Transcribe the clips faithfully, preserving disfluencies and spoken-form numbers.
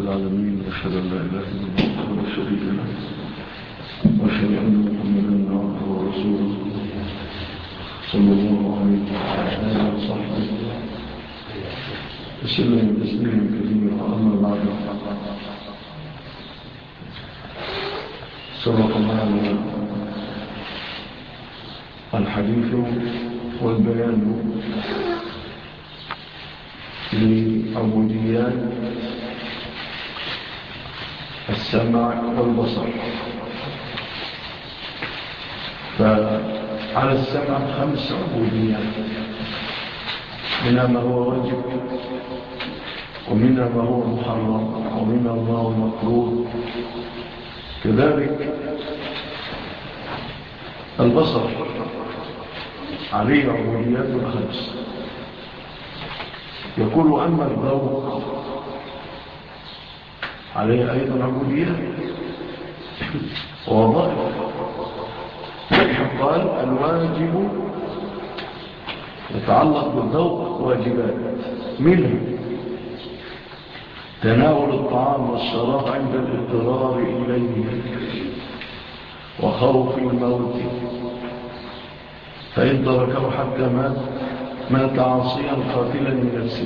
العالمين، وأشهد أن لا إله إلا الله وحده لا شريك له، وأشهد أن محمدا عبده ورسوله صلى الله عليه وعلى آله وصحبه وسلم تسليما كثيرا. أما بعد، سبق معنا الحديث والبيان لعبوديات السمع والبصر. فعلى السمع خمس عبوديات، منها ما هو واجب، ومنها ما هو محرم، ومنها ما هو مكروه. كذلك البصر عليه عبوديات الخمس. يقول أما الذوق عليه أيضا عبوديات ووظائف. قال الواجب يتعلق بالذوق واجبات، منها تناول الطعام والشراب عند الاضطرار إليه وخوف الموت، فإن تركه حتى مات مات عاصيا قاتلا لنفسه.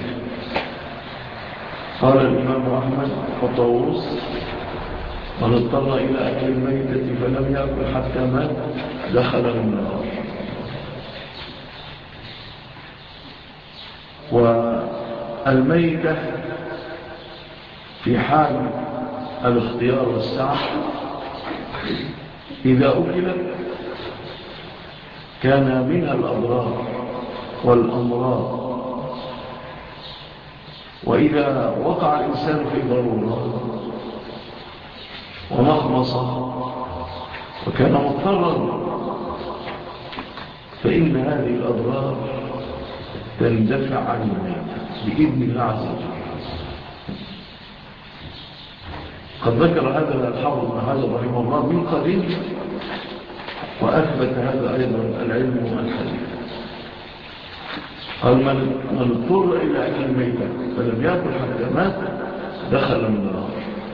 قال الإمام أحمد وطاووس: من اضطر إلى أكل الميتة فلم يأكل حتى مات دخل النار. والميتة في حال الاختيار والسعي إذا أكلت كان منها الأضرار والأمراض، وإذا وقع الإنسان في ضرورة ومخمصة وكان مضطرا فإن هذه الأضرار تندفع عن الميت بإذن الله عز وجل. قد ذكر هذا الحافظ بن حجر رحمه الله من قديم، وأثبت هذا أيضا العلم والحديث. قال من اضطر إلى أكل الميتة فلم يأكل حتى مات دخل النار.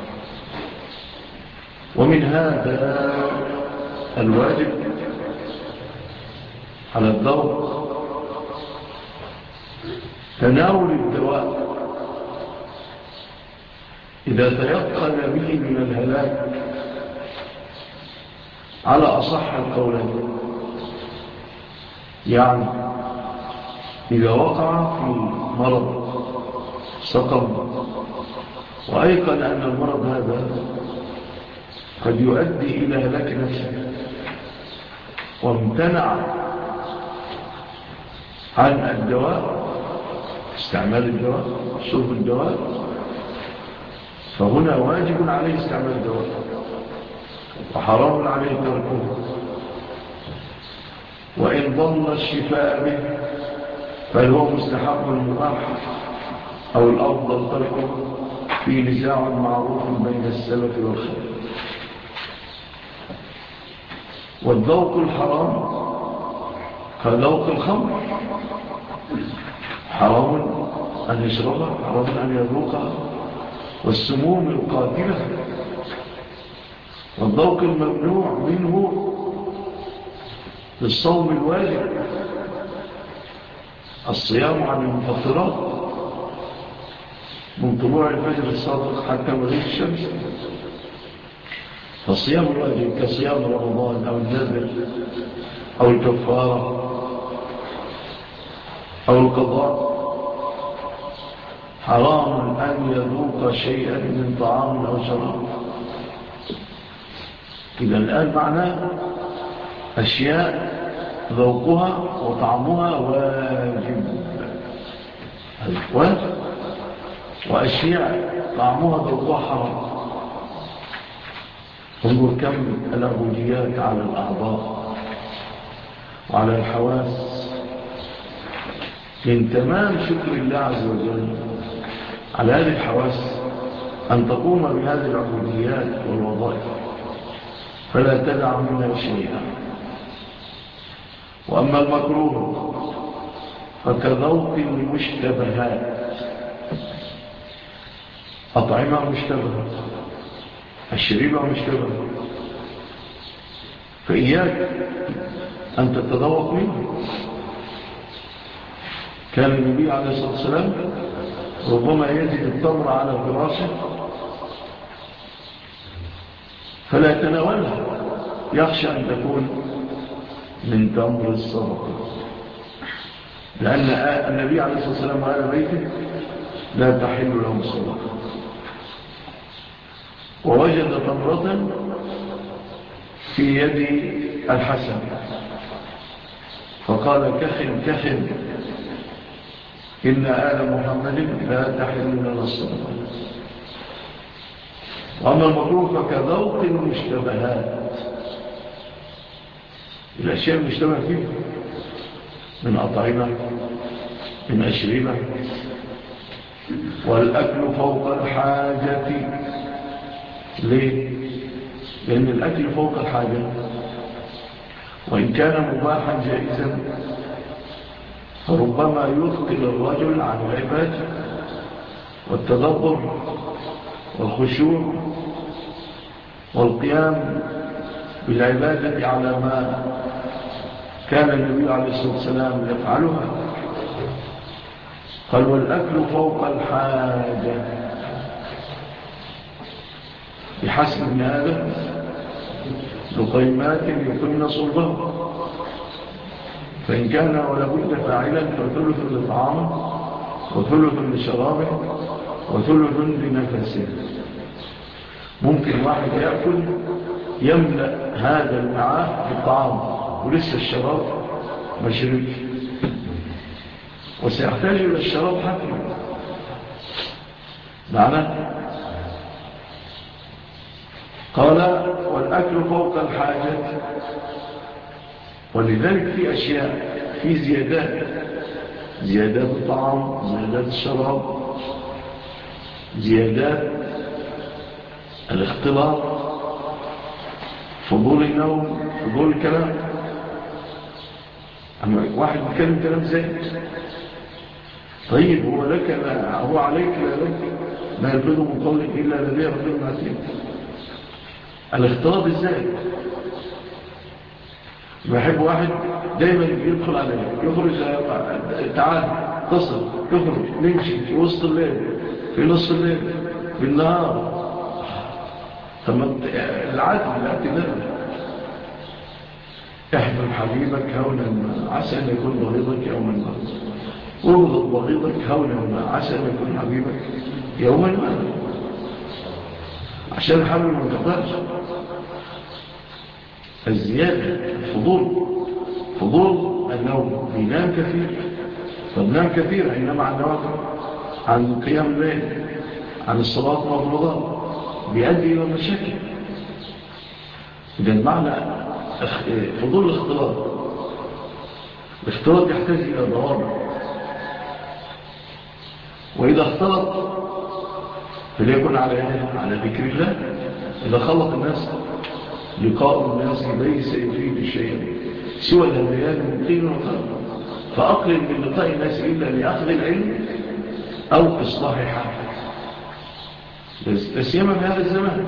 ومن هذا الواجب على الذوق تناول الدواء إذا تيقن به من الهلاك على أصح القولين. يعني إذا وقع في مرض سقم وأيقن أن المرض هذا قد يؤدي إلى هلاك نفسه وامتنع عن الدواء، استعمال الدواء، شرب الدواء، فهنا واجب عليه استعمال الدواء وحرام عليه تركه. وإن ظن الشفاء به فهل هو مستحب المباح أو الأفضل تركه؟ في نزاع معروف بين السلف والخلف. والذوق الحرام كذوق الخمر، حرام أن يشربها، حرام أن يذوقها، والسموم القاتلة. والذوق الممنوع منه للصوم الواجب الصيام عن المفطرات من طلوع الفجر الصادق حتى مغيب الشمس. فالصيام الواجب كصيام رمضان أو النذر أو الكفارة أو القضاء حرام أن يذوق شيئا من طعام أو شراب. إذا الآن معناه أشياء ذوقها وطعمها واجب واجب، وأشياء طعمها ذوقها حرام. انظر كم العبوديات على الأعضاء وعلى الحواس. من تمام شكر الله عز وجل على هذه الحواس أن تقوم بهذه العبوديات والوظائف فلا تدع منها شيئا. وأما المكروه فكذوق المشتبهات، أطعمة مشتبهة، الشريبة مشتبهة، فإياك أن تتذوق منه. كان النبي عليه الصلاة والسلام ربما يجد التمر على فراشه فلا يتناولها، يخشى أن تكون من تمر الصدقة، لأن النبي عليه الصلاة والسلام وآل بيته لا تحل لهم الصدقة. ووجد تمرة في يد الحسن فقال كخن كخن إن آل محمد لا تحل لنا الصدقة. وأما المكروه فكذوق المشتبهات، الأشياء المشتبه فيه من أطعمة من أشربة. والأكل فوق الحاجة، ليه؟ لأن الأكل فوق الحاجة وإن كان مباحا جائزا فربما يثقل الرجل عن العبادة والتدبر والخشوع والقيام بالعبادة على ما كان النبي عليه الصلاة والسلام يفعلها. قال والأكل فوق الحاجة بحسب ابن آدم لقيمات يكن صلبه، فإن كان ولابد فاعلا فثلث لطعامه وثلث لشرابه وثلث لنفسه. ممكن واحد يأكل يملأ هذا المعاه بالطعام ولسه الشراب ما شربش وسيحتاج إلى الشراب حتما معنى. قال والأكل فوق الحاجة، ولذلك في أشياء في زيادات، زيادات الطعام، زيادات الشراب، زيادات الاختلاط، فضول النوم، فضول الكلام. أما واحد بيتكلم كلام زيت، طيب هو لك لا هو عليك لا لك ما يلفظ من قول إلا لديه رقيب عتيد. الاختلاط الزائد، بحب واحد دايما يدخل عليه يخرج تعال تصل يخرج نمشي في وسط الليل في نصف الليل بالنهار. ثم العادل الاعتدال احضر حبيبك هونا ما عسى أن يكون بغيضك يوما ما، وابغض بغيضك هونا ما عسى أن يكون حبيبك يوما ما، عشان الحبل ما انتقاش. الزيادة الفضول، فضول النوم، بينام كثير فبنام كثير إنما عن نوافل، عن قيام الليل، عن الصلاة والرمضان، بيؤدي إلى مشاكل. إذن معنى فضول الاختلاط، الاختلاط يحتاج إلى ضوابط، وإذا اختلط فليكن على على ذكر الله. إذا خلط الناس لقاء الناس ليس يفيد شيئا سوى الهذيان من قيل وقال، فأقلل من لقاء الناس إلا لأخذ العلم أو إصلاح حال، لسيما في هذا الزمان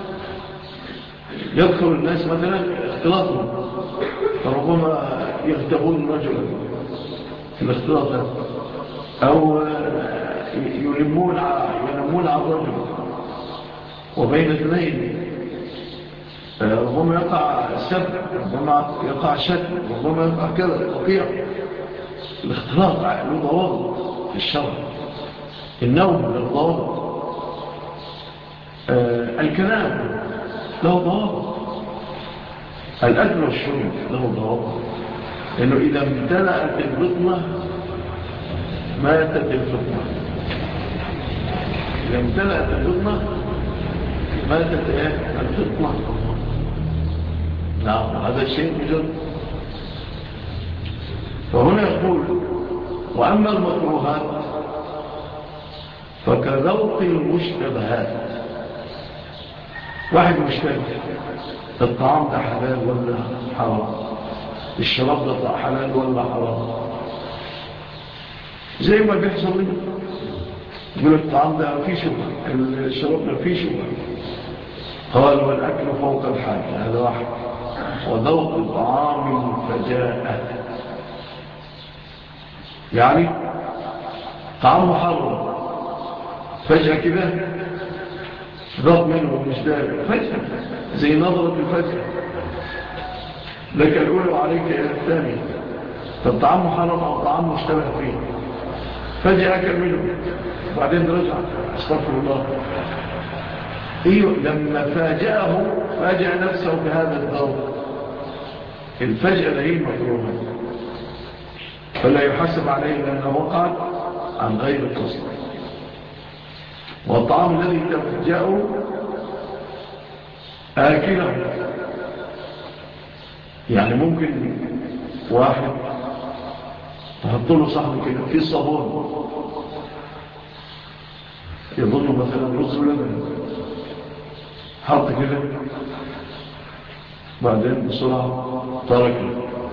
يذكر الناس مثلا اختلاطهم، فربما يغتبون رجلا في الاختلاط أو يلمون يلمون على الرجل وبين اثنين، ربما يقع سب، ربما يقع شتم، ربما يقع كذا وقيع. الاختلاط له ضوابط في الشرع، النوم له ضوابط، آه الكلام له ضوابط، الأكل والشرب له ضوابط، لأنه إذا امتلأت البطنة ماتت الفطنة، إذا امتلأت البطنة ماتت ايه الفطنة. نعم هذا الشيء بجد. فهنا يقول وأما المكروهات فكذوق المشتبهات. واحد مشتبه الطعام ده حلال ولا حرام، الشراب ده حلال ولا حرام، زي ما بيحصل لنا يقول الطعام ده فيه شبهة، الشراب ده فيه شبهة. قال والأكل فوق الحاجة، هذا واحد. وذوق طعام فجاء، يعني طعام محرم فجأة كده ذوق منه مش داري فجأة، زي نظرة الفجأة لك الأولى وعليك إلى الثانية. فالطعام محرم أو طعام مشتبه فيه فجأة أكل منه بعدين رجع استغفر الله. إيوه لما فاجأه فاجأ نفسه بهذا الذوق. الفجأة لهي مكروهة فلا يحسب عليه لأنه وقع عن غير القصد. والطعام الذي تفجأه آكله، يعني ممكن واحد تحط له صحن كده فيه صابون يظن مثلا رز ولبن، حط كده بعدين بسرعة تركه.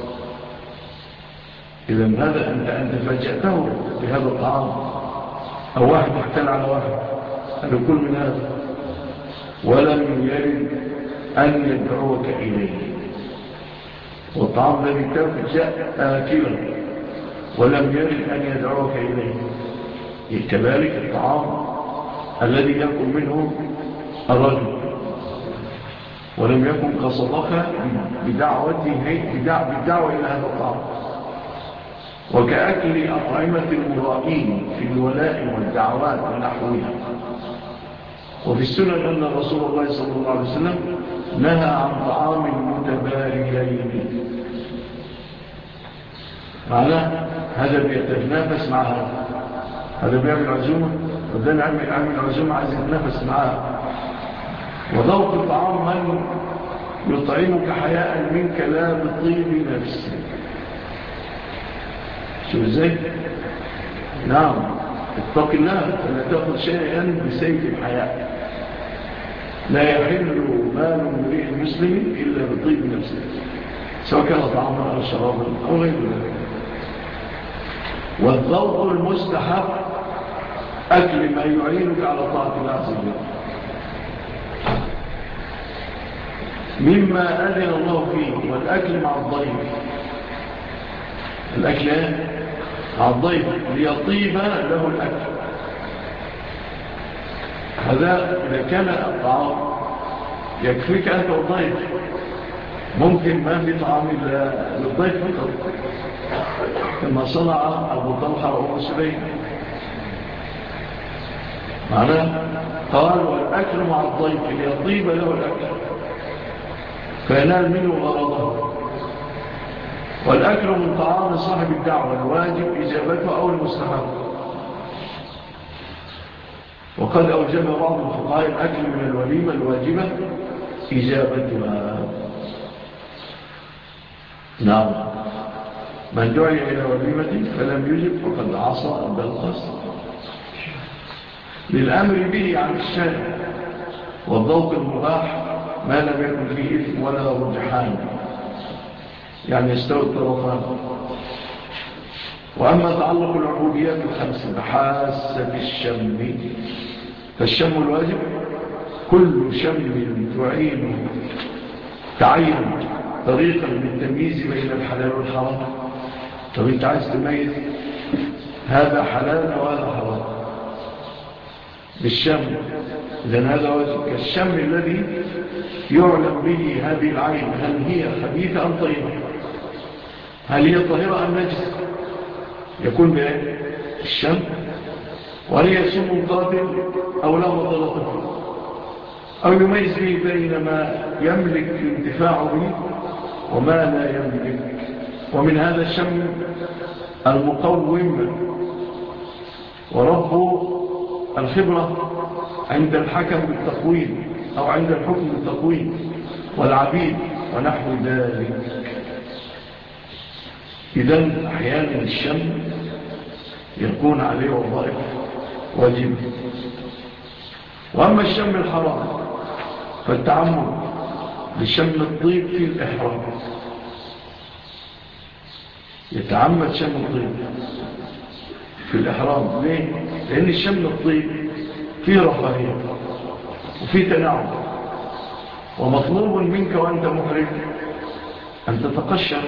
إذا هذا أنت أنت فجأته بهذا الطعام. أو واحد احتل على واحد قال له كل من هذا ولم يرد أن يدعوك إليه. والطعام الذي تفجأ آكلا ولم يرد أن يدعوك إليه. كذلك الطعام الذي يأكل منه الرجل ولم يكن قصدك بدعوته بدعوة إلى هذا الطعام. وكأكل أطعمة المرائين في الولاء والدعوات ونحوها. وفي السنن أن رسول الله صلى الله عليه وسلم نهى عن طعام المتباريين. معناه هذا بيتنافس مع هذا، هذا بيعمل عزومة وده نعمل عمل عزومة عايز يتنافس معها. وذوق الطعام من يطعمك حياء منك لا بطيب نفسك. شو ازاي؟ نعم اتق الله فلا تأخذ شيئا بسيف الحياء. لا يحل مال امرئ مسلم إلا بطيب نفسه، سواء كان طعاما أو شرابا أو غير ذلك. والذوق المستحب أكل ما يعينك على طاعة الله عز وجل مما أذن الله فيه. والأكل مع الضيف، الأكل مع الضيف ليطيب له الأكل. هذا إذا كان الطعام يكفيك أنت والضيف، ممكن ما في طعام إلا للضيف فقط كما صنع أبو طلحة وأبو سليم. معناه قال والأكل مع الضيف ليطيب له الأكل فينال منه غرضه. والأكل من طعام صاحب الدعوة الواجب إجابته أو المستحب. وقد أوجب بعض الفقهاء الأكل من الوليمة الواجبة إجابتها. نعم من دعي إلى وليمة فلم يجب فقد عصى بالقصد للأمر به عن الشارع. والذوق المباح ما لم يكن فيه إثم ولا رجحان، يعني يستوي الطرفان. وأما تعلق العبوديات الخمس بحاسة الشم، فالشم الواجب كل شم تعين تعين طريقا للتمييز بين الحلال والحرام. طب انت عايز تميز هذا حلال وهذا حرام بالشم، إذن هذا واجب. كالشم الذي يعلم به هذه العين هل هي خبيثة أم طيبة، هل هي طاهرة أم نجسة، يكون بالشم. وهل هي سم قاتل أو لا مضرة، أو يميز به بين ما يملك الانتفاع به وما لا يملك. ومن هذا الشم المقوم ورب الخبرة عند الحكم بالتقويم أو عند الحكم بالتقويم والعبيد ونحو ذلك. إذن أحيانا الشم يكون عليه وظائف واجب. وأما الشم الحرام فالتعمد لشم الطيب في الإحرام، يتعمد شم الطيب في الإحرام. ليه؟ لأن الشم الطيب فيه رفاهية وفيه تناعم، ومطلوب منك وأنت محرم أن تتقشر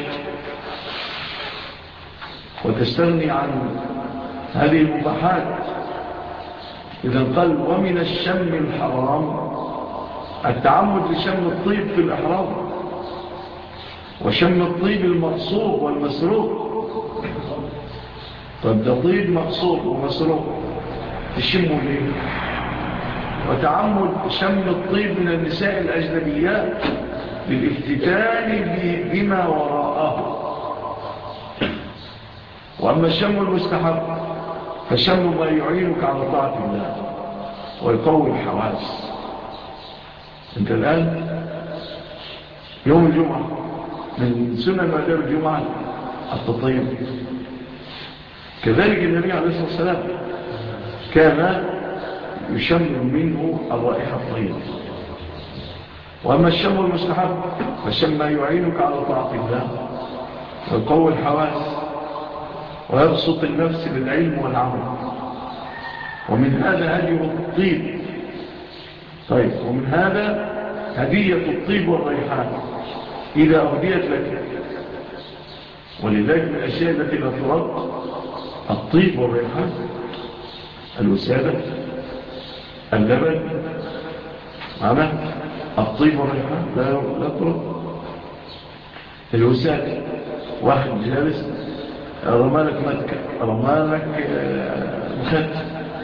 وتستغني عن هذه المباحات. إذا قال ومن الشم الحرام التعمد لشم الطيب في الإحرام، وشم الطيب المقصوب والمسروق. طب ده طيب مقصوب ومسروق تشمه ليه؟ وتعمد شم الطيب من النساء الأجنبيات للافتتان بما وراءه. وأما الشم المستحب فشم ما يعينك على طاعة الله ويقوي الحواس. انت الآن يوم الجمعة من سنة مادام الجمعة التطيب، كذلك النبي عليه الصلاة والسلام كان يشم منه الرائحة الطيبة. وأما الشم المستحب فالشم ما يعينك على طاعة الله ويقوي الحواس ويبسط النفس للعلم والعمل. ومن هذا هدي الطيب. طيب ومن هذا هدية الطيب والريحان إذا أهديت لك. ولذلك من الأشياء التي لا ترد الطيب والريحان، الوسادة، اللبن، معنى الطيب والريحان لا, لا ترد. الوسادة واحد جالس رمالك متكة، رمالك مخت،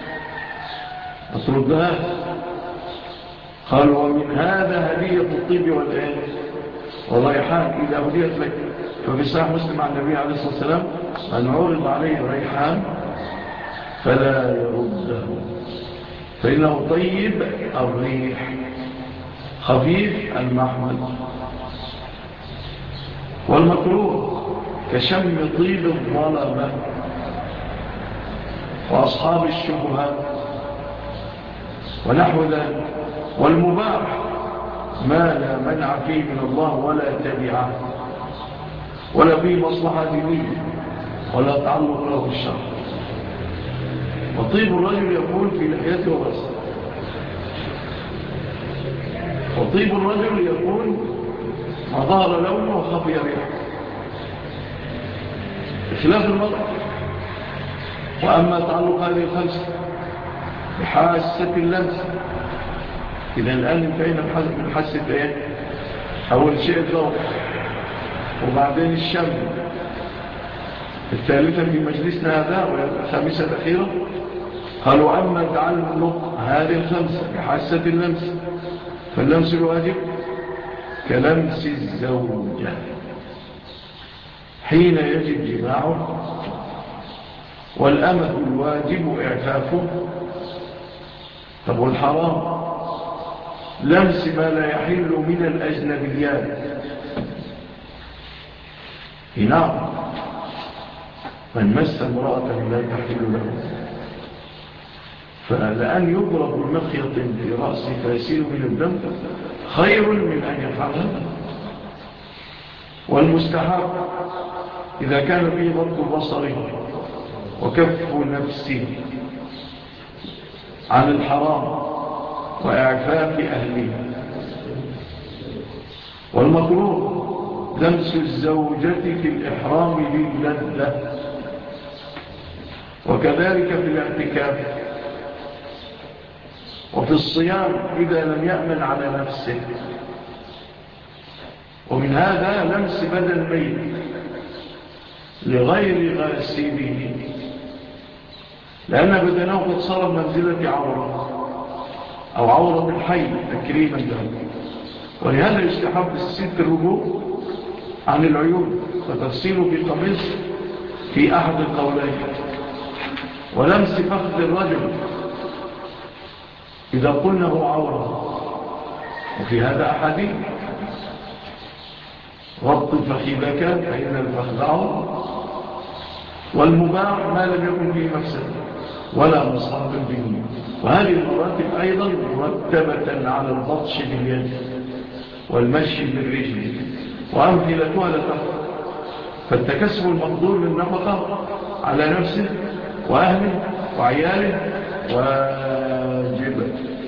أطردها. قال ومن هذا هدية الطيب والآن والريحان إذا هديت لك. ففي صحيح مسلم عن النبي عليه الصلاة والسلام أن عرض عليه الريحان فلا يرده فإنه طيب الريح خفيف المحمد. والمكروه كشم طيب الظلمة وأصحاب الشبهات ونحو ذلك. والمباح ما لا منع فيه من الله ولا تبعه ولا فيه مصلحة دينية ولا تعلق له بالشرع. وطيب الرجل يكون في لحيته ورأسه، وطيب الرجل يكون ما ظهر لونه وخفي ريحه بخلاف المرأة. وأما تعلق هذه الخمسة بحاسة اللمس، إذا الآن انتهينا من حاسة ايه؟ أول شيء الضوء، وبعدين الشم، الثالثة في مجلسنا هذا والخامسة الأخيرة. قالوا أما تعلق هذه الخمسة بحاسة اللمس فاللمس الواجب كلمس الزوجة حين يجب جماعه، والأمة الواجب إعفافه. طب والحرام لمس ما لا يحل من الأجنبيات. هنا من مس امرأة لا تحل له فلأن يضرب بمخيط في رأسه فيسيل من الدم خير من أن يفعلها. والمستحب إذا كان فيه ضبط بصره وكف نفسه عن الحرام وإعفاف أهله. والمكروه لمس الزوجة في الإحرام للذة، وكذلك في الاعتكاف وفي الصيام إذا لم يأمن على نفسه. ومن هذا لمس بدن ميت لغير غاسبه، لأن بدنه قد صار منزلة عورة أو عورة الحي تكريما له. ولهذا يستحب الست الرجوع عن العيون فتغسله بقميص في أحد القولين. ولمس فخذ الرجل إذا قلنا هو عورة، وفي هذا أحاديث ربط فخذك فإن الفخذ عورة. والمباح ما لم يكن فيه مفسد ولا مصاب به. وهذه المراتب أيضا مرتبة على البطش باليد والمشي بالرجل، وأمثلتها لتفضل. فالتكسب المقدور للنفقة على نفسه وأهله وعياله واجبة.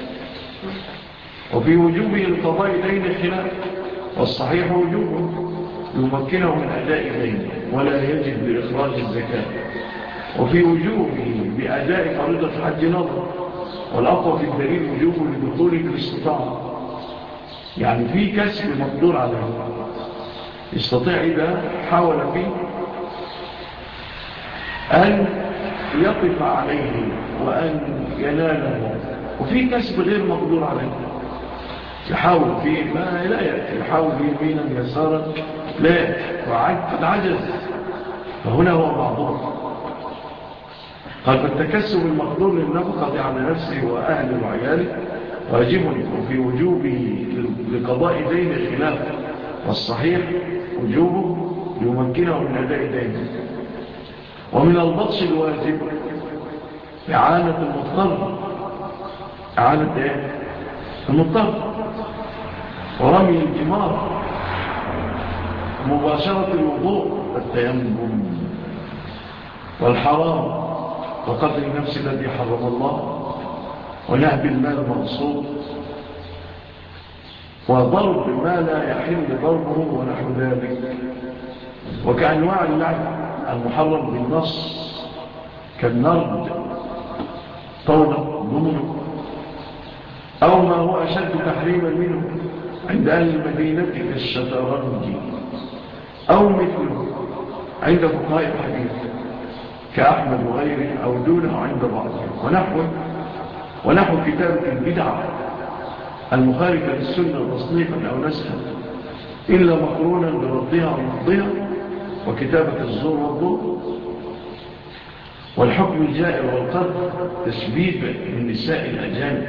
وفي وجوبه القضاء دين خلاف، والصحيح وجوبه يمكنه من أداء دينه ولا يجب لإخراج الزكاة. وفي وجوبه بأداء فريضة حج نظر، والأقوى في الدليل وجوبه لدخوله بالاستطاعة، يعني في كسب مقدور عليه يستطيع إذا حاول فيه أن يقف عليه وأن يناله. وفي كسب غير مقدور عليه يحاول فيه ما لا يأتي، يحاول فيه يمينا يسارا لا يأتي وقد عجز، فهنا هو معذور. قال فالتكسب المقدور للنفقة على نفسه وأهله وعياله واجب، وفي وجوبه لقضاء دين خلاف، والصحيح وجوبه يمكنه من أداء دينه. ومن البطش الواجب إعانة المضطر، إعانة إيه؟ المضطر، ورمي الجمار، مباشرة الوضوء والتيمم، والحرام، وقتل النفس الذي حرم الله، ونهب المال المغصوب، وضرب ما لا يحل ضربه ونحو ذلك، وكأنواع اللعب المحرم بالنص كالنرد، طولة، ضمن، أو ما هو أشد تحريما منه عند أهل المدينة كالشطرنج، أو مثله عند فقهاء الحديث كأحمد وغيره، أو دونه عند بعضهم، ونحو ونحو كتابة البدعة المخالفة للسنة تصنيفا أو نسخا إلا مقرونا بردها ونقضها، وكتابة الزور والظلم، والحكم الجائر والقدر تشبيب من نساء الأجانب،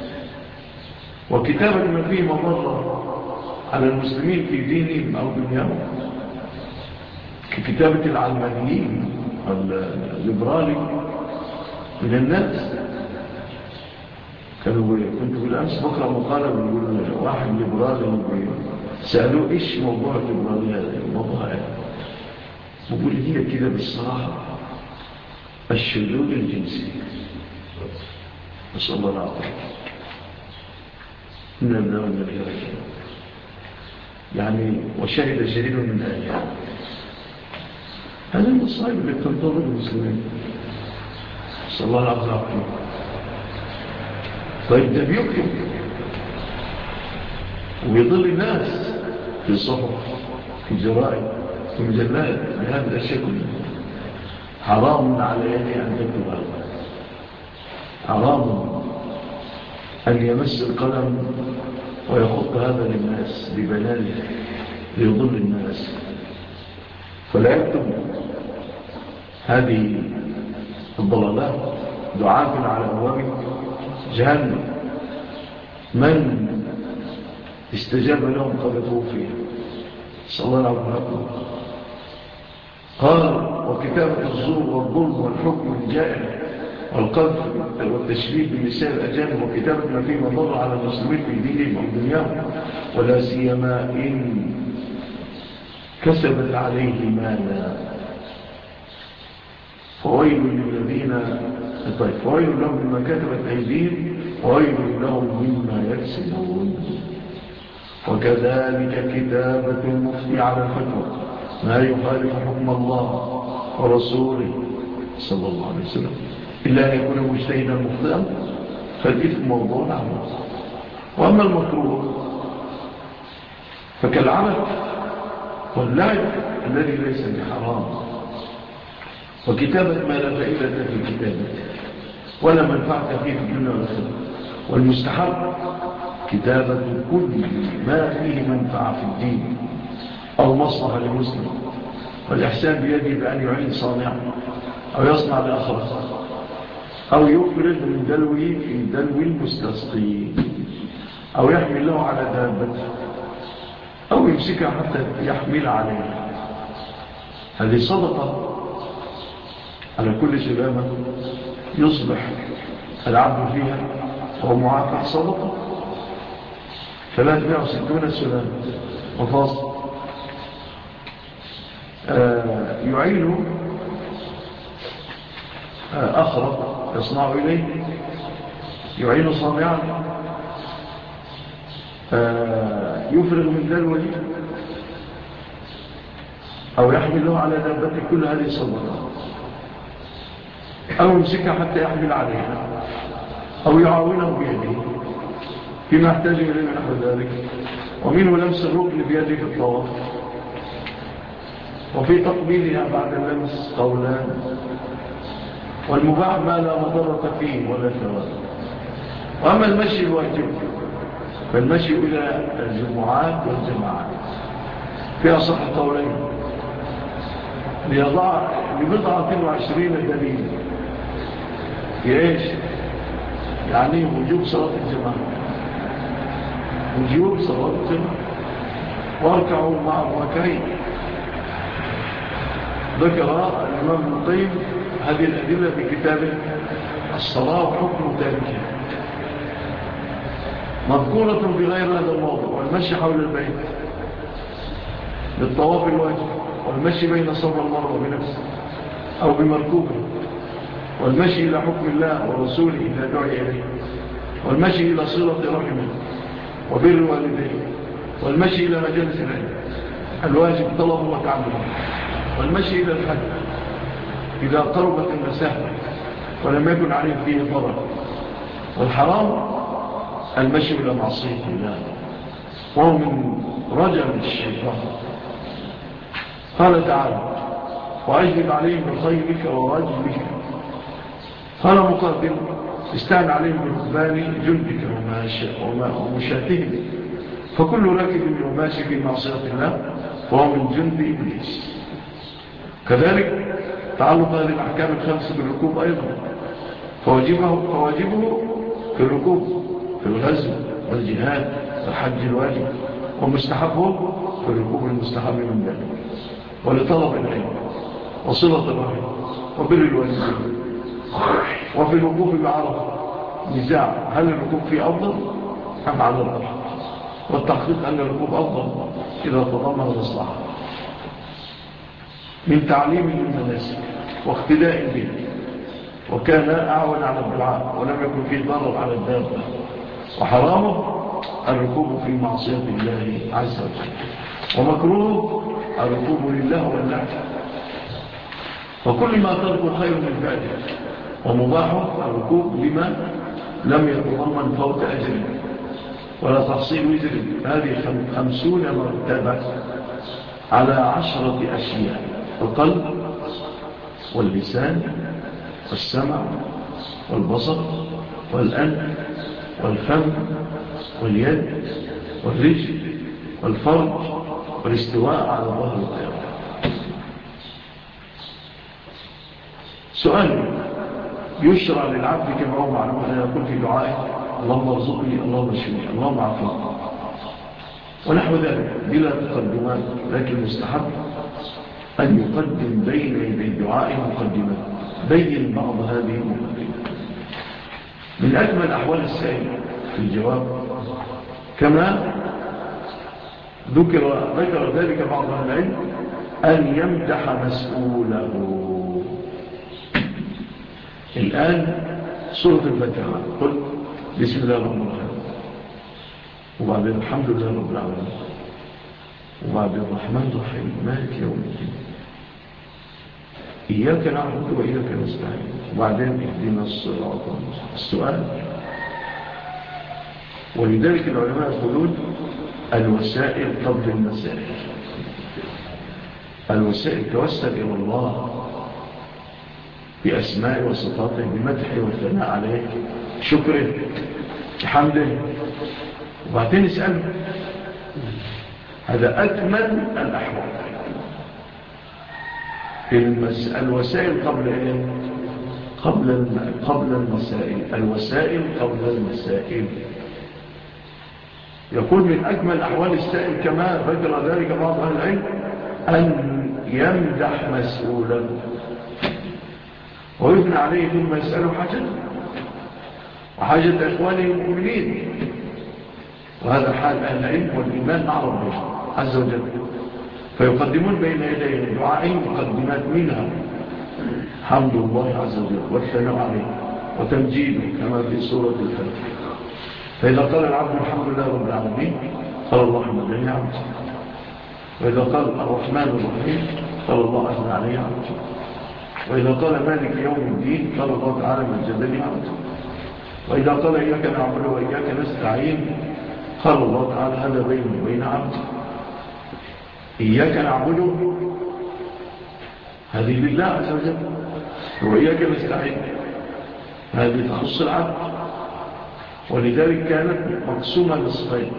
وكتابة ما فيه مضرة على المسلمين في دينهم أو دنياهم ككتابة العلمانيين الليبرالي من الناس. كانوا كنت بالأمس بقرأ مقالة بيقول واحد ليبرالي سألوه إيش موضوع الليبرالي هذا الموضوع هذا، بقول هي كده بالصراحة الشذوذ الجنسي، نسأل الله العافية. إن الله والذين يعني وشهد شهيد من أهلها. هذا المصائب اللي بتنتظر المسلمين، نسأل الله العافية. طيب ده بيكتب ويضل الناس في الصحف، في الجرائد، في مجلات، بهذا الأشياء كلها. حرام على يدي أن تكتب هذا، حرام أن يمس القلم ويخط هذا للناس ببنانه ليضل الناس، فلا يكتب هذه الضلالات دعاة على أبواب جهنم، من استجاب لهم قذفوه فيها، صلى الله عليه وسلم. قال وكتابة الزور والظلم والحكم الجائر والقذف والتشبيه بالنساء الأجانب، وكتابة ما فيه مضر على المسلمين في دينهم أو دنياهم، ولا سيما إن كسبت عليه مالا، فويل للذين طيب فويل لهم مما كتبت أيديهم وويل لهم مما يكسبون. وكذلك كتابة المفتي على الفتوى ما يخالف حكم الله ورسوله صلى الله عليه وسلم إلا أن يكون مجتهدا مخطئا فالإثم موضوع عنه. وأما المكروه فكالعمل واللعب الذي ليس بحرام، وكتابة ما لا فائدة في كتابته ولا منفعة فيه في الدنيا والآخرة. والمستحب كتابة كل ما فيه منفعة في الدين أو مصلحة للمسلم، والإحسان بيده بأن يعين صانعا أو يصنع لآخر أو يفرد من دلوه في دلو المستسقي أو يحمل له على دابته أو يمسكها حتى يحمل عليها. هذه صدقة على كل سلامة يصبح العبد فيها وهو معافى، صدقة ثلاثمائة وستون سلامة وفاصل. آه يعين آه أخرى يصنع إليه، يعين صانعا، يفرغ من دلوه أو يحمله على دابته، كل هذه صدقات، أو يمسكها حتى يحمل عليها، أو يعاونه بيده فيما يحتاج إليه من نحو ذلك. ومنه لمس الركن بيده في الطواف، وفي تقبيلها بعد اللمس قولان. والمباح ما لا مضرة فيه ولا ثواب. وأما المشي الواجب فالمشي إلى الجمعات والجماعات في أصح القولين ليضع لبضعة وعشرين دليل في إيش؟ يعني وجوب صلاة الجماعة، وجوب صلاة الجماعة، واركعوا مع الراكعين. ذكر الإمام ابن القيم هذه الأدلة في كتابه الصلاة وحكم تاركها، مذكورة بغير هذا الموضوع. والمشي حول البيت للطواف الواجب، والمشي بين الصفا والمروة بنفسه أو بمركوبه، والمشي إلى حكم الله ورسوله إذا دعي إليه، والمشي إلى صلة رحمه وبر والديه، والمشي إلى مجالس العلم الواجب طلبه وتعلمه، والمشي إلى الحج إذا قربت المسافة ولم يكن عليه فيه ضرر. والحرام المشي إلى معصية الله، وهو من رجل الشيطان. قال تعالى: وأجلب عليهم بخيرك ورجلك. قال مقاتل: استعن عليهم بركبان جندك ومشاتهم. فكل راكب يماشي في معصية الله وهو من جند إبليس. كذلك تعلق هذه الأحكام الخمسة بالركوب أيضا، فواجبه, فواجبه في الركوب في الغزو والجهاد والحج الواجب، ومستحبه في الركوب المستحب من ذلك، ولطلب العلم وصلة الرحم وبر الوالدين. وفي الوقوف بعرفة نزاع هل الركوب فيه أفضل أم على الأرض، والتحقيق أن الركوب أفضل إذا تضمن مصلحة من تعليم للمناسك واقتداء به، وكان أعون على الدعاء ولم يكن فيه ضرر على الدابة. وحرامه الركوب في معصية الله عز وجل، ومكروه الركوب لله والله. وكل ما تركه خير من فعله، ومباحه الركوب لما لم يتضمن فوت أجر ولا تحصيل وزر. هذه خمسون مرتبة على عشرة أشياء: القلب واللسان والسمع والبصر والأنف والفم واليد والرجل والفرج والاستواء على ظهر الطيران. سؤال: يشرع للعبد كما هو معلوم أن يقول في دعائه: اللهم ارزقني، اللهم اشفني، اللهم عافني، ونحو ذلك بلا تقدمات، لكن مستحب أن يقدم بين يدي الدعاء مقدمات. بين بعض هذه المقدمات. من أجمل أحوال السائل في الجواب كما ذكر, ذكر ذلك بعض أهل العلم أن يمدح مسؤوله. الآن سورة الفاتحة: قل بسم الله الرحمن الرحيم، وبعدين الحمد لله رب العالمين، وبعدين الرحمن الرحيم مالك يوم الدين، إياك نعبد وإياك نستعين، وبعدين اهدنا الصراط المستقيم. السؤال: ولذلك العلماء يقولون الوسائل قبل المسائل. الوسائل توسل إلى الله بأسماء وصفاته، بمدحه والثناء عليه، شكره، حمده، وبعدين اسأله. هذا أكمل الأحوال. الوسائل قبل إيه؟ قبل قبل المسائل. الوسائل قبل المسائل. يقول من أكمل أحوال السائل كما ذكر ذلك بعض أهل العلم أن يمدح مسؤولا ويبنى عليه ثم يسأله حاجة وحاجة إخوانه المؤمنين. وهذا حال أهل العلم والإيمان مع ربهم عز وجل، فيقدمون بين يديه الدعاء مقدمات منها حمد الله عز وجل والثناء عليه وتمجيده كما في سورة الفتح. فإذا قال العبد الحمد لله رب العالمين قال الله حمدني عبدي، وإذا قال الرحمن الرحيم قال الله أثنى علي عبدي، وإذا قال مالك يوم الدين قال الله تعالى مجدني عبدي، وإذا قال إياك نعبد وإياك نستعين قال الله تعالى هذا بيني وبين عبدي. إياك نعبد هذه لله عز وجل، وإياك نستعين هذه تخص العبد، ولذلك كانت مقسومة نصفين.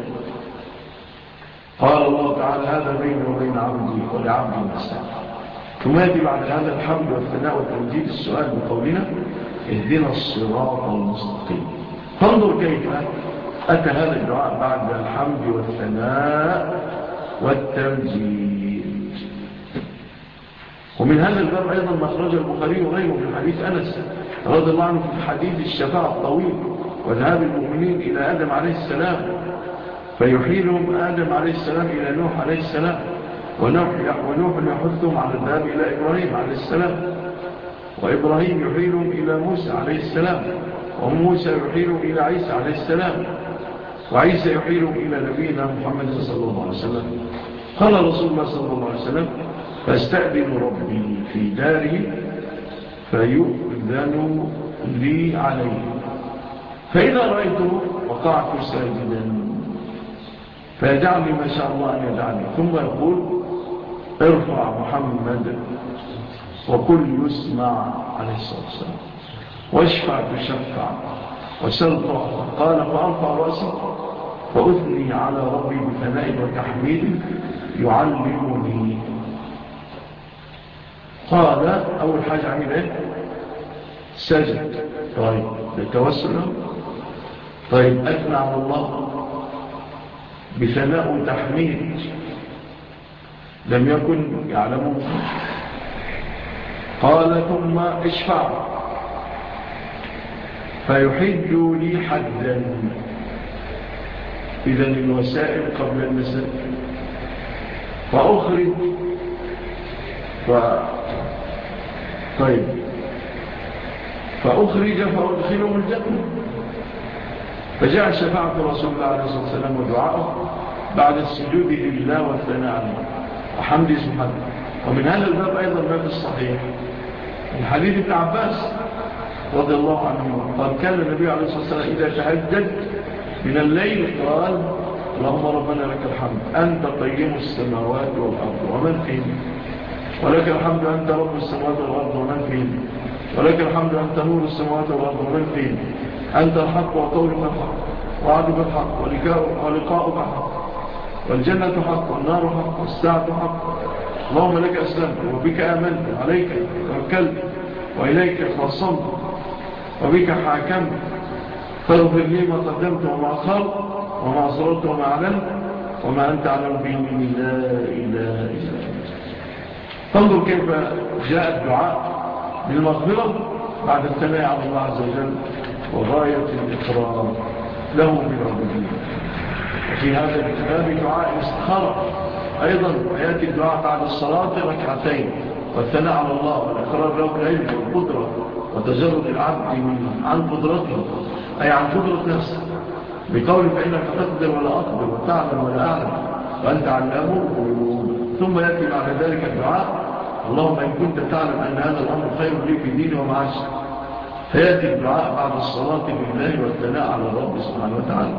قال الله تعالى هذا بيني وبين عبدي ولعبدي نستعين. ثم يأتي بعد هذا الحمد والثناء والتمجيد السؤال بقولنا اهدنا الصراط المستقيم. فانظر كيف أتى هذا الدعاء بعد الحمد والثناء والتمجيد. ومن هذا الباب أيضا ما أخرج البخاري وغيره من حديث أنس رضي الله عنه في حديث الشفاعة الطويل وذهاب المؤمنين إلى آدم عليه السلام فيحيلهم آدم عليه السلام إلى نوح عليه السلام، ونوح يحثهم على الذهاب إلى إبراهيم عليه السلام، وإبراهيم يحيلهم إلى موسى عليه السلام، وموسى يحيلهم إلى عيسى عليه السلام، وعيسى يحيلهم إلى نبينا محمد صلى الله عليه وسلم. قال رسول الله صلى الله عليه وسلم فاستأذن ربي في داري فيؤذن لي عليه، فإذا رأيته وقعت ساجدا فيجعلني ما شاء الله أن يجعلني، ثم يقول ارفع محمد وكل يسمع عليه الصلاة والسلام، واشفع تشفع وسل تعطى. قال فأرفع رأسي فأثني على ربي بثناء وتحميد يعلمني. قال أول حاجة عمل إيه؟ سجد. طيب للتوسل. طيب أثنى على الله بثناء وتحميد لم يكن يعلمه. قال ثم اشفع فيحد لي حدا. إذن الوسائل قبل المسائل. فأخرج ف... طيب فأخرج فأدخلهم الجنة. فجاء شفاعة رسول الله عليه الصلاة والسلام ودعاءه بعد السجود لله والثناء عليه وحمد سبحانه. ومن هذا الباب أيضا ما في الصحيح من حديث ابن عباس رضي الله عنه قال كان النبي عليه الصلاة والسلام إذا تهجد من الليل قال اللهم ربنا لك الحمد أنت قيم السماوات والأرض ومن فيهن، ولك الحمد أنت رب السماوات والأرض ومن فيهن، ولك الحمد أنت نور السماوات والأرض ومن فيهن، أنت الحق وقولك الحق وعدك الحق ولقاؤك حق، والجنة حق والنار حق والساعة حق. اللهم لك أسلمت وبك آمنت وعليك توكلت وإليك خاصمت وبك حاكمت فاغفر لي ما قدمت وما أخرت وما أسررت وما أعلنت وما أنت أعلم به مني لا إله إلا أنت. فانظر كيف جاء الدعاء بالمغفرة بعد الثناء على الله عز وجل وغاية الإكرام له بالعبودية. وفي هذا الكتاب دعاء الاستخارة أيضا يأتي الدعاء بعد الصلاة ركعتين والثناء على الله والإقرار له بالعلم والقدرة وتجرد العبد عن قدرته أي عن قدرة نفسه بقول فإنك تقدر ولا أقدر وتعلم ولا أعلم وأنت علام الغيوب. ثم يأتي بعد ذلك الدعاء اللهم إن كنت تعلم أن هذا الأمر خير لي في ديني ومعاشي. فيأتي الدعاء بعد الصلاة بالله والثناء على الرب سبحانه وتعالى.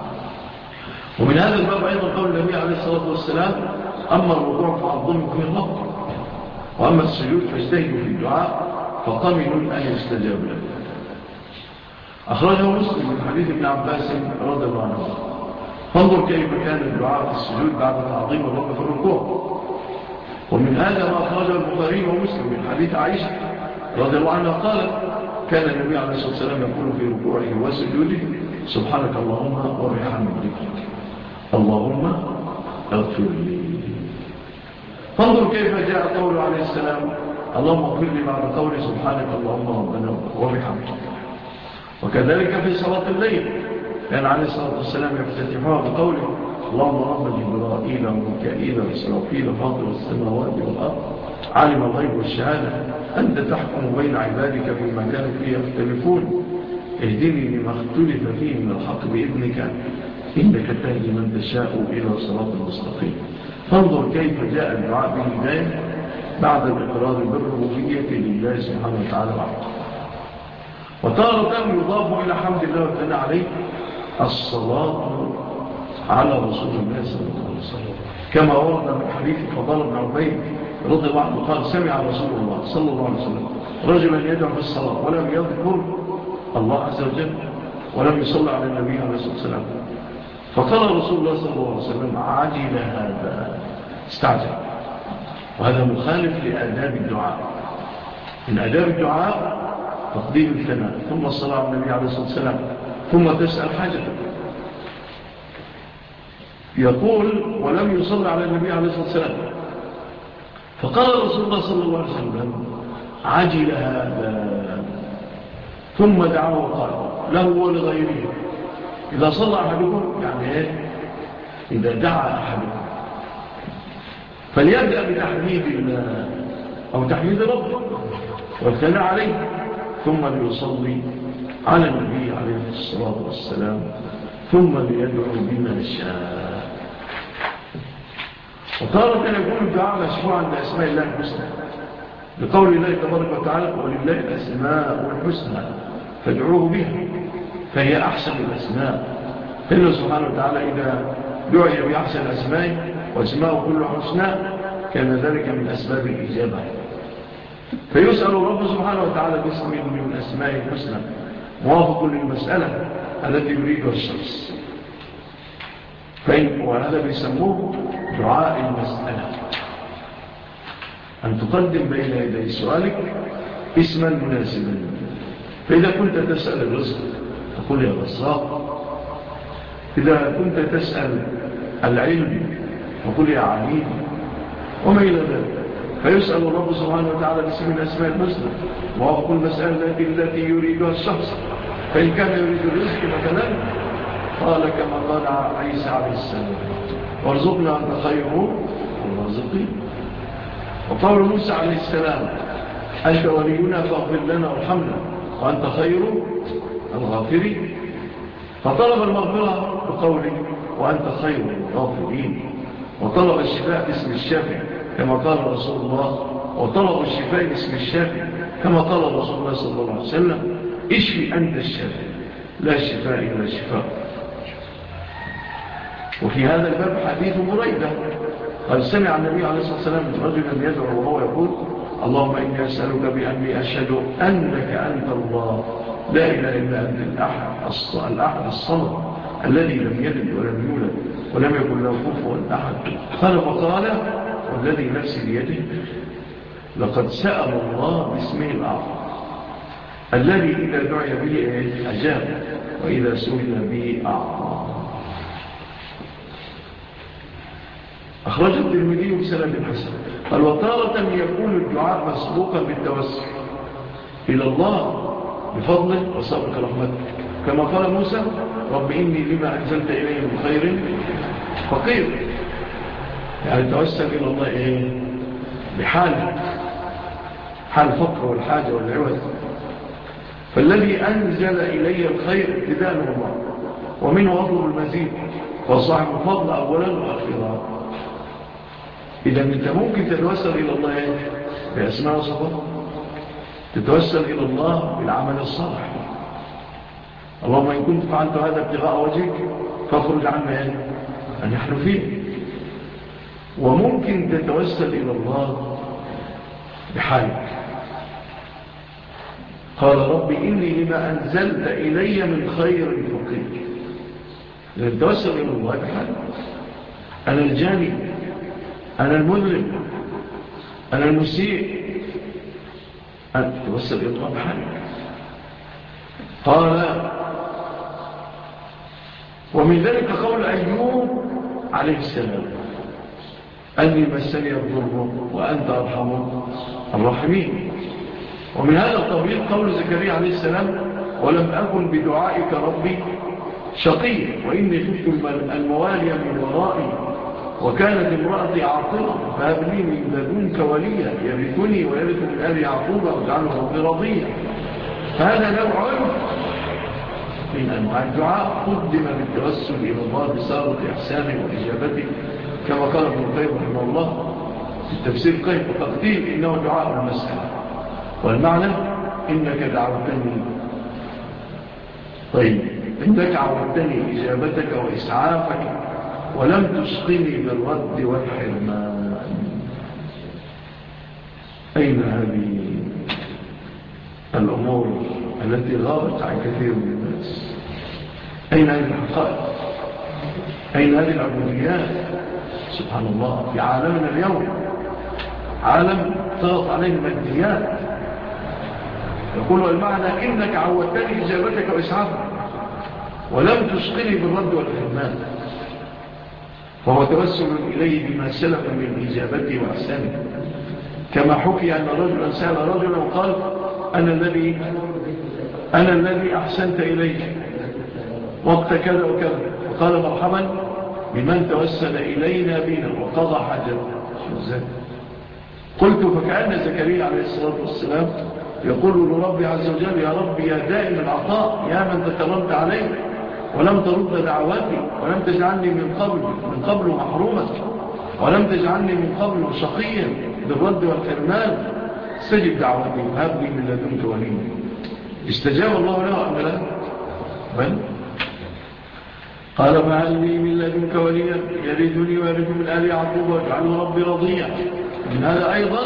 ومن هذا الباب أيضا قول النبي عليه الصلاة والسلام أما الركوع فعظموا فيه الرب وأما السجود فاجتهدوا في الدعاء فطمنوا أن يستجاب له. أخرجه مسلم من حديث ابن عباس رضي الله عنه. فانظر كيف كان الدعاء في السجود بعد تعظيم الرب في الركوع. ومن هذا ما أخرجه البخاري ومسلم من حديث عائشة رضي الله عنها قالت كان النبي عليه الصلاة والسلام يقول في ركوعه وسجوده سبحانك اللهم وبحمدك اللهم اغفر لي. فانظر كيف جاء قوله عليه السلام اللهم اغفر لي بعد قوله سبحانك اللهم ربنا وبحمدك. وكذلك في صلاة الليل كان عليه الصلاة والسلام يفتتحها بقوله اللهم رب جبرائيل وميكائيل وإسرافيل فاطر السماوات والأرض عالم الغيب والشهادة أنت تحكم بين عبادك فيما كانوا فيه يختلفون اهدني لما اختلف فيه من الحق بإذنك إنك تهدي من تشاء إلى صراط المستقيم. فانظر كيف جاء الدعاء بالهداية بعد الإقرار بالربوبية لله سبحانه وتعالى وحده. وتارة يضاف إلى حمد الله والثناء عليه الصلاة على رسول الله صلى الله عليه وسلم، كما ورد من حديث فضال بن عبيد رضي الله عنه قال سمع رسول الله صلى الله عليه وسلم رجلا يدعو في الصلاة ولم يذكر الله عز وجل ولم يصلى على النبي عليه الصلاة والسلام، فقال رسول الله صلى الله عليه وسلم عجل هذا، استعجل. وهذا مخالف لآداب الدعاء. من آداب الدعاء تقديم الثناء ثم الصلاة على النبي عليه الصلاة والسلام ثم تسأل حاجتك. يقول ولم يصلى على النبي عليه الصلاة والسلام، فقال رسول الله صلى الله عليه وسلم عجل هذا، ثم دعاه وقال له ولغيره إذا صلى أحدكم، يعني إيه؟ إذا دعا أحدكم فليبدأ بتحميد الله أو تحميد ربه والثناء عليه، ثم ليصلي على النبي عليه الصلاة والسلام، ثم ليدعو بما شاء. وتارة يكون الدعاء مشروعا بأسماء الله الحسنى، لقول الله تبارك وتعالى ولله الأسماء الحسنى فادعوه بها، فهي أحسن الأسماء. فإنه سبحانه وتعالى إذا دعي بأحسن الأسماء واسماءه كل حسنى كان ذلك من أسباب الإجابة. فيسأل الرب سبحانه وتعالى باسم من أسماء الحسنى موافق للمسألة التي يريدها الشخص، وهذا بيسموه دعاء المسألة، أن تقدم بين يدي سؤالك اسما مناسبا. فإذا كنت تسأل الرزق تقول يا رزاق، إذا كنت تسأل العلم تقول يا عليم، وما إلى ذلك. فيسأل الرب سبحانه وتعالى باسم الأسماء الحسنى موافق المسألة التي يريدها الشخص. فإن كان يريد الرزق مثلا قال كما قال عيسى عليه السلام وارزقنا أنت خير الرازقين. وقول موسى عليه السلام أنت ولينا فاغفر لنا وارحمنا وأنت خير الغافرين، فطلب المغفرة بقوله وأنت خير الغافرين، وطلب الشفاء باسم الشافي كما قال رسول الله، وطلب الشفاء باسم الشافي كما قال رسول الله صلى الله عليه وسلم اشفي أنت الشافي لا شفاء إلا شفاء. وفي هذا الباب حديث بريدة قال سمع النبي عليه الصلاة والسلام رجلا يدعو وهو يقول اللهم إني أسألك بأني أشهد أنك أنت الله لا إله إلا أنت الأحد الأحد الصمد الذي لم يلد ولم يولد ولم يكن له كفوا أحد. قال فقال والذي نفسي بيده لقد سأل الله باسمه الأعظم الذي إذا دعي به أجاب وإذا سئل به أعطى. أخرج الترمذي بسند حسن. قال وتارة يكون الدعاء مسبوقا بالتوسل إلى الله بفضله وسابق رحمته، كما قال موسى رب إني لما أنزلت إليه من خير فقير، يعني توسل إلى الله إيه؟ بحال حال الفقر والحاجة والعوز. فالذي أنزل إلي الخير ابتداء الله ومنه أطلب المزيد وصاحب الفضل أولا وأخيرا. إذا أنت ممكن تتوسل إلى الله إيه؟ بأسماء وصفات، تتوسل إلى الله بالعمل الصالح. اللهم إن كنت فعلت هذا ابتغاء وجهك فاخرج عنا إيه؟ أن نحن فيه. وممكن تتوسل إلى الله بحالك، قال رب إني لما أنزلت إلي من خير فقير. لأن توسل إلى الله بحالك، أنا الجاني، أنا المذنب، أنا المسيء، أن توسل إلى الله بحالك. قال ومن ذلك قول أيوب عليه السلام أني مسني الضر وأنت أرحم الراحمين. ومن هذا القبيل قول زكريا عليه السلام ولم أكن بدعائك ربي شقي وإني خفت الموالي من ورائي وكانت امرأتي عاقرة فهب لي من لدنك وليا يرثني ويرث من آل يعقوب واجعله ربي رضيا. فهذا نوع من أنواع الدعاء قدم بالتوسل إلى الله بسابق إحسانه وإجابته كما قال ابن القيم رحمه الله في التفسير قيم وقد قيل إنه دعاء المسألة والمعنى إنك دعوتني طيب إنك عودتني إجابتك وإسعافك ولم تشقني بالرد والحرمان. أين هذه الأمور التي غابت عن كثير من الناس؟ أين هذه الحقائق؟ أين هذه العبوديات؟ سبحان الله في عالمنا اليوم عالم طغط عليه الماديات. يقول المعنى إنك عودتني إجابتك وإسعافك ولم تشقني بالرد والحرمان، وهو توسل إليه بما سلف من إجابته وإحسانه، كما حكي أن رجلا سأل رجلا وقال أنا الذي أنا الذي أحسنت إليه وقت كذا وكذا، وقال مرحبا بمن توسل إلينا بنا وقضى حاجته. قلت فكأن زكريا عليه الصلاة والسلام يقول لربي عز وجل يا رب يا دائم العطاء يا من تكرمت علي ولم ترد دعواتي ولم تجعلني من قبل من قبل محروما ولم تجعلني من قبل شقيا بالرد والحرمان، استجب دعوتي وهب لي من لدنك وليا. استجاب الله له أم لا؟ بل قال فهل لي من لدنك وليا يرثني ويرث من آل يعقوب واجعله ربي رضيا. من هذا أيضا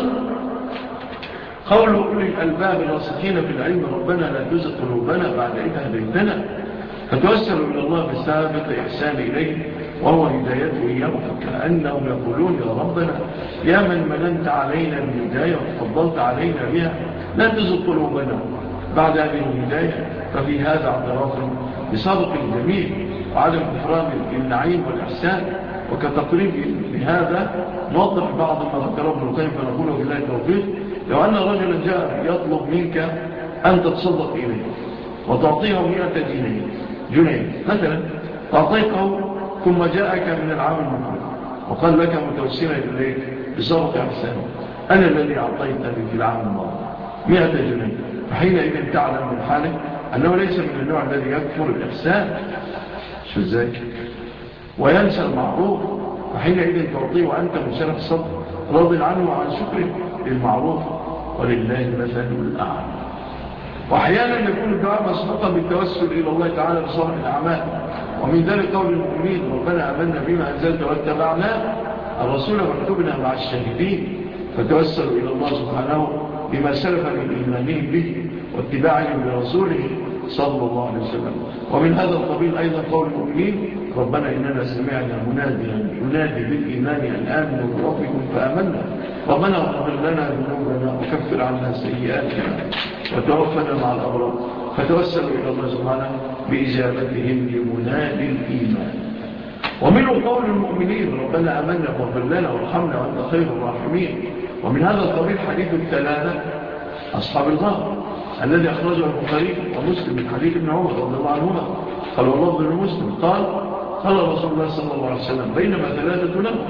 قول أولي الألباب الراسخين في العلم ربنا لا تزغ قلوبنا بعد إذ هديتنا، فتوسلوا إلى الله بسابق إحسان إليه وهو هدايته إياه، كأنهم يقولون يا ربنا يا من مننت علينا بالهداية وتفضلت علينا بها لا تزغ قلوبنا بعد هذه الهداية. ففي هذا اعتراف بسابق الجميل وعدم إفراد النعيم والإحسان. وكتقريب لهذا نوضح بعض ما ذكره ابن القيم فنقوله بالله التوفيق. لو أن رجلا جاء يطلب منك أن تتصدق إليه وتعطيه مئة جنيه جنيه مثلا، تعطيته ثم جاءك من العام المقبل وقال لك متوسلا إليك بسابق إحسانه أنا الذي أعطيتني في العام الماضي مئة جنيه، فحينئذ تعلم من حالك أنه ليس من النوع الذي يكفر الإحسان شو ذلك وينسى المعروف، فحينئذ تعطيه وأنت منشرح الصدر راض عنه وعن شكره للمعروف ولله المثل الأعلى. وأحيانا يكون الدعاء مسبوقا بالتوسل إلى الله تعالى بصالح الأعمال، ومن ذلك قول المؤمنين ربنا آمنا بما أنزلت واتبعنا الرسول واكتبنا مع الشاهدين، فتوسلوا إلى الله سبحانه بما سلف من إيمانهم به واتباعهم برسوله صلى الله عليه وسلم. ومن هذا القبيل أيضا قول المؤمنين ربنا إننا سمعنا مناديا ينادي بالإيمان أن آمنوا بربكم فآمنا ربنا اغفر لنا ذنوبنا وكفر عنا سيئاتنا وتوفنا مع الأبرار، فتوسلوا إلى الله سبحانه بإجابتهم لمنادي الإيمان. ومنه قول المؤمنين ربنا آمنا واغفر لنا وارحمنا وأنت خير الراحمين. ومن هذا القبيل حديث الثلاثة أصحاب الغار الذي أخرجه البخاري ومسلم من حديث ابن عمر رضي الله عنهما قال والله بن مسلم قال قال رسول الله صلى الله عليه وسلم بينما ثلاثة لهم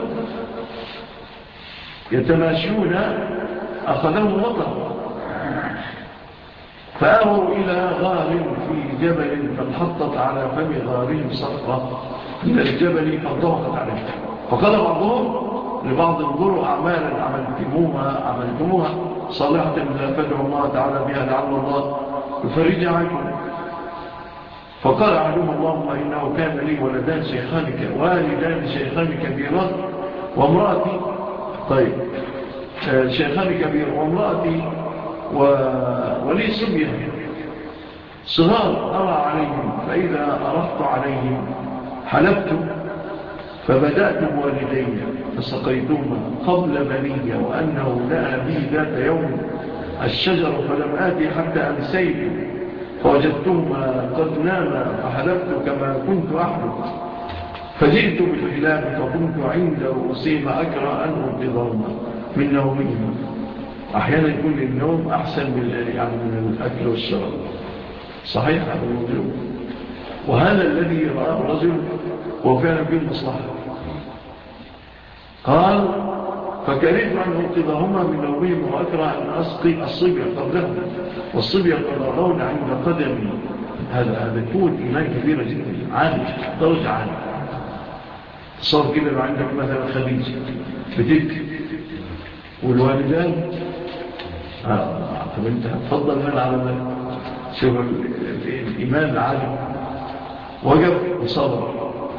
يتماشون أخذهم مطر فآووا إلى غار في جبل فانحطت على فم غارهم صخرة من الجبل فانضغطت عليه، فقال بعضهم لبعض انظروا أعمالا عملتموها عملتموها صالحة فادعوا الله تعالى بها لعل الله يفرج عنكم. فقال أحدهم اللهم إنه كان لي ولدان شيخان والدان شيخان كبيران وامرأتي طيب شيخان كبير وامرأتي و... ولي سبيا صغار أرى عليهم، فإذا أرحت عليهم حلبت فبدأت بوالدي فسقيتهما قبل بني وأنه لا بي ذات يوم الشجر فلم آتي حتى أمسيت فوجدتهما قد ناما فحلبت كما كنت أحلب فجئت بالحلاب فكنت عند رؤوسهما أكره أن أنقذهما من نومهما. أحيانا يكون النوم أحسن من, يعني من الأكل والشرب صحيح هذا الموضوع. وهذا الذي رآه رجل وفعلا فيه المصلحة قال فكرهت أن أنقذهما من نومهم وأكره أن أسقي الصبية قبلهم والصبية قد رأون عند قدمي هذا هذا قوة إيمان كبيرة جدا، عالي درجة عالية. صار كده لو عندك مثلا خديجة بتبكي والوالدان آه. طب انت هتفضل من على ذلك؟ شوف الإيمان العالي وقف وصبر.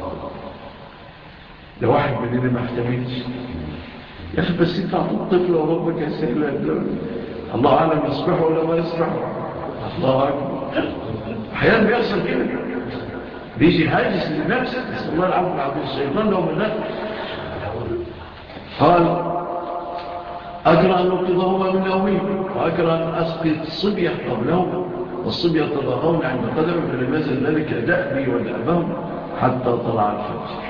لو واحد مننا ما احتملش يا أخي بس انت عطوا الطفل وربك يسهل، الله أعلم يصبح ولا ما يصبح. الله أكبر. أحيانا بيحصل كده، بيجي هاجس للنفس، بس الله العفو العظيم الشيطان لو من قال أكره أن نقضهما من نومهم وأكره أن أسقط الصبية قبلهما والصبية تضاهون عند قدم فلماذا ذلك دأبي ودأبهم حتى طلع الفجر.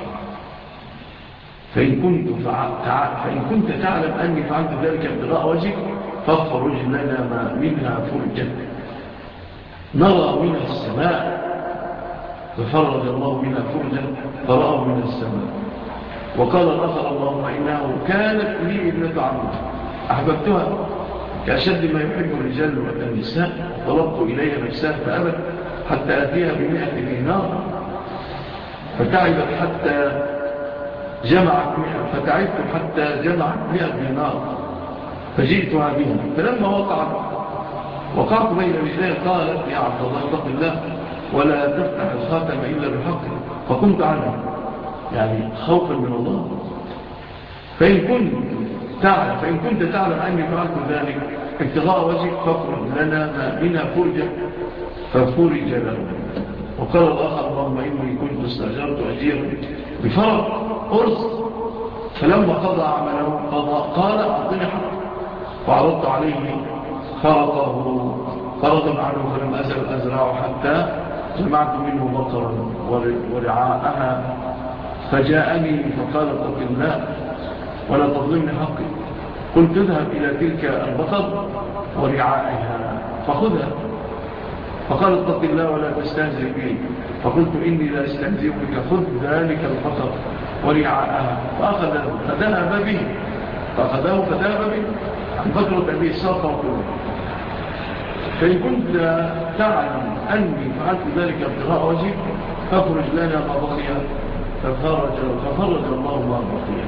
فإن كنت, فإن كنت تعلم أني فعلت ذلك ابتغاء وجهك فافرج لنا ما منها فرجا نرى من السماء. ففرج الله منها فرجا فرأوا من السماء. وقال الآخر اللهم إنه كانت لي ابنة عمي أحببتها كأشد ما يحب الرجال والنساء طلبت إليها نفسها فأبت حتى أتيها بمئة دينار فتعبت حتى جمعت مئة فتعبت حتى جمعت مئة دينار فجئتها بها فلما وقعت وقعت بين رجلين قالت يا عبد الله اتق الله ولا تفتح الخاتم إلا بحق فقمت عنها يعني خوفا من الله. فإن كنت تعلم فإن كنت تعلم أني فعلت ذلك ابتغاء وجهك فافرج لنا ما منها فرجا ففرج له. وقال الآخر اللهم إني كنت استأجرت أجيرا بفرق أرز فلما قضى عمله قضى قال أعطني حق فعرضت عليه فرقه فرضا عنه فلم أزل أزرع حتى جمعت منه بقرا ورعاءها فجاءني فقال اتق الله ولا تظلمني حقي. قلت اذهب إلى تلك البقر ورعائها فخذها فقال اتق الله ولا تستهزئ بي. فقلت إني لا استهزئ بك خذ ذلك البقر ورعاءها فأخذه فذهب به فأخذه فذهب به عن بكرة أبي الساقة وكله. فإن كنت تعلم أني فعلت ذلك ابتغاء وجهك فافرج لنا ما بقي ففرج, ففرج الله ما بقي.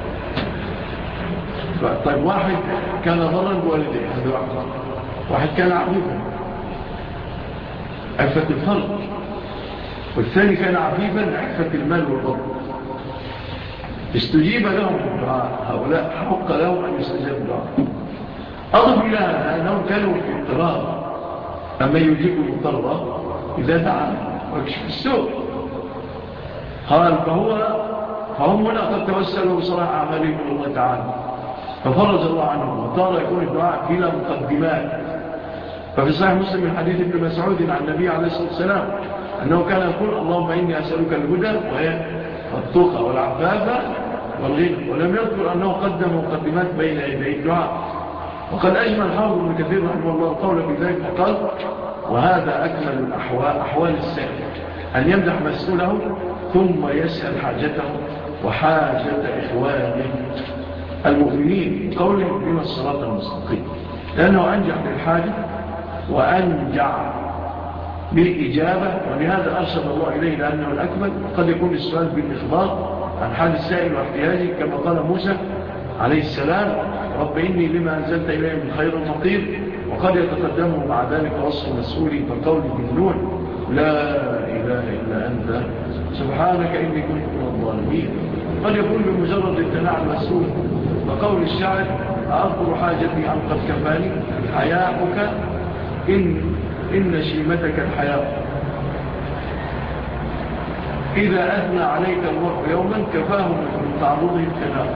طيب واحد كان ضرا بوالديه هذا واحد واحد كان عفيفا عفة الفرج والثاني كان عفيفا عفة المال والبطن استجيب لهم الدعاء هؤلاء حق لهم أن يستجاب الدعاء. أضف إلى هذا أنهم كانوا في اضطرار أما يجيب المضطر إذا دعا ويكشف السوء قال فهو فهم هنا قد توسلوا بصلاح أعمالهم الله تعالى ففرج الله عنهم وطار يكون الدعاء بلا مقدمات. ففي صحيح مسلم من حديث ابن مسعود عن النبي عليه الصلاة والسلام أنه كان يقول اللهم إني أسألك الهدى والتقى والعفاف والغنى ولم يذكر أنه قدم مقدمات بين يدي الدعاء. وقد أجمل حافظ ابن كثير رحمه الله القول في ذلك فقال وهذا أكمل الأحوال أحوال السائل أن يمدح مسؤوله ثم يسأل حاجته وحاجة إخوانه المؤمنين قوله بما الصراط المستقيم لأنه أنجح للحاجة وأنجع بالإجابة ولهذا أرشد الله إليه لأنه الأكمل. قد يكون السؤال بالإخبار عن حال السائل واحتياجه كما قال موسى عليه السلام رب إني لما أنزلت إليه من خير فقير. وقد يتقدمه مع ذلك وصف مسؤولي فقوله بالنون لا إله إلا أنت سبحانك إني كنت من الظالمين. قد يكون بمجرد امتناع المسؤول فقول الشاعر أذكر حاجتي أن قد كفاني حياؤك إن, إن شيمتك الحياء إذا أثنى عليك المرء يوما كفاه من تعرضه الكلام.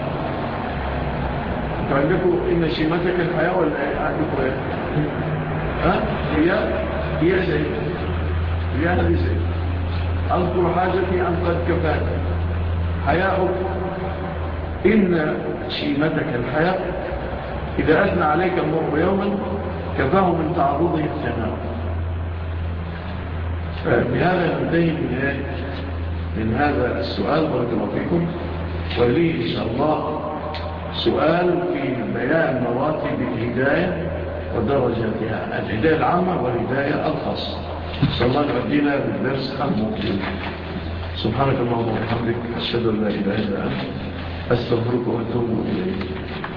فعندكم إن شيمتك الحياء ولا عندكم إيه؟ ها؟ هي هي زي هي هذه زي أذكر حاجتي أن قد كفاني حياؤك إن شيمتك الحياء إذا أثنى عليك المرء يوما كفاه من تعرضه الثناء. فبهذا ننتهي من, من هذا السؤال بارك الله فيكم. ولي إن شاء الله سؤال في بيان مراتب الهداية ودرجاتها الهداية العامة والهداية الخاصة. صلى الله يؤدينا بالدرس المقبل. سبحانك اللهم وبحمدك، أشهد أن لا إله إلا أنت، أستغفرك وأتوب إليك.